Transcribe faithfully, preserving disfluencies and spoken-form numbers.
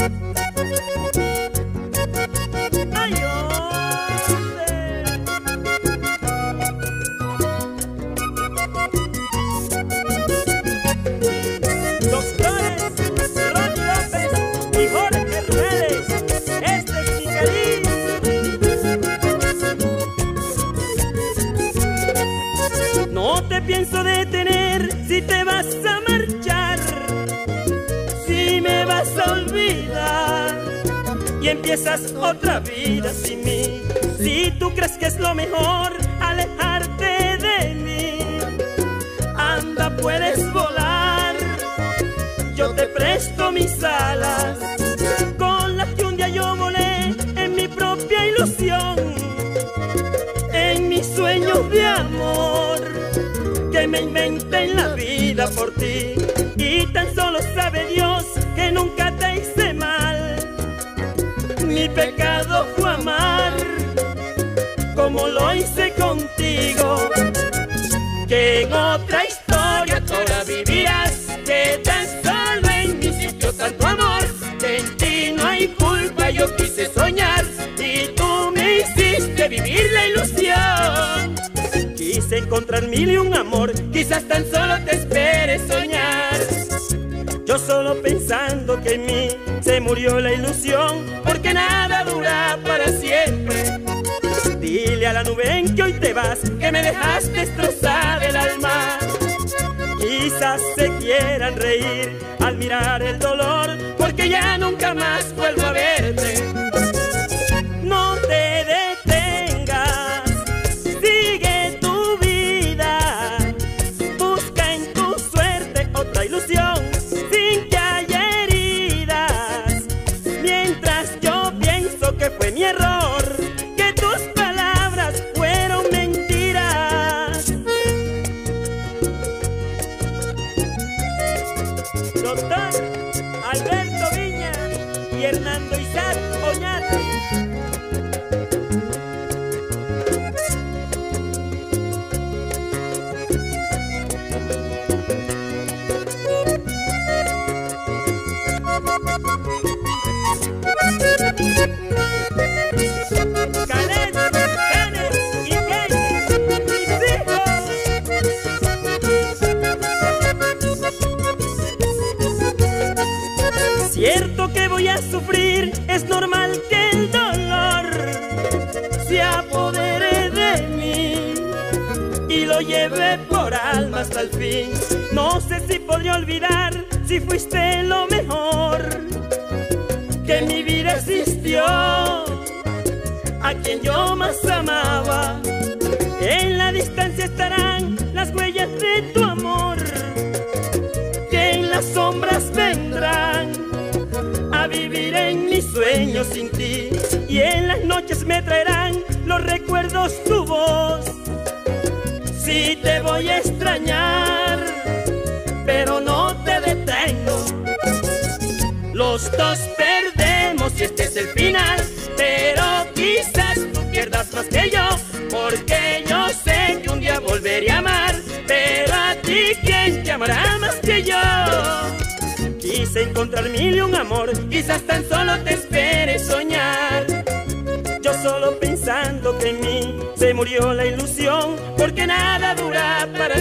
Ay, hombre. Doctores Ronnie López y Jorge Hernández, este es mi cariño. No te pienso detener si te vas a marchar, si me vas a olvidar y empiezas otra vida sin mí. Si tú crees que es lo mejor alejarte de mí, anda, puedes volar. Yo te presto mis alas, con las que un día yo volé en mi propia ilusión, en mis sueños de amor que me inventé en la vida por ti. Y tan solo sabe Dios que nunca te hice mal. Mi pecado fue amar como lo hice contigo, que en otra historia toda vivirás, que tan solo en mí sintió tanto amor, que en ti no hay culpa. Yo quise soñar y tú me hiciste vivir la ilusión. Quise encontrar mil y un amor, quizás tan solo te esperes soñar. Yo solo pensando que en mí se murió la ilusión, porque nada dura para siempre. Dile a la nube en que hoy te vas, que me dejaste destrozar el alma. Quizás se quieran reír al mirar el dolor, porque ya nunca más vuelvo a verte. No te detengas, sigue tu vida, busca en tu suerte otra ilusión, sin que haya heridas. Mientras yo pienso que fue mi error, que tus palabras fueron mentiras. Doctor Alberto Viña y Hernando Isaac Oñate. Canet, Canet y Casey, mis hijos. Cierto que voy a sufrir, es normal que el dolor se apodere de mí y lo lleve por alma hasta el fin. No sé si podré olvidar si fuiste lo mejor que en mi vida existió, a quien yo más amaba. En la distancia estarán las huellas de tu amor, que en las sombras vendrán a vivir en mis sueños sin ti. Y en las noches me traerán los recuerdos, tu voz. Sí te voy a extrañar, pero no te detengo. Los dos perdemos y este es el final, pero quizás tú pierdas más que yo, porque yo sé que un día volveré a amar. Pero a ti, ¿quién te amará más que yo? Quise encontrar mil y un amor, quizás tan solo te espere soñar. Yo solo pensando que en mí se murió la ilusión, porque nada dura para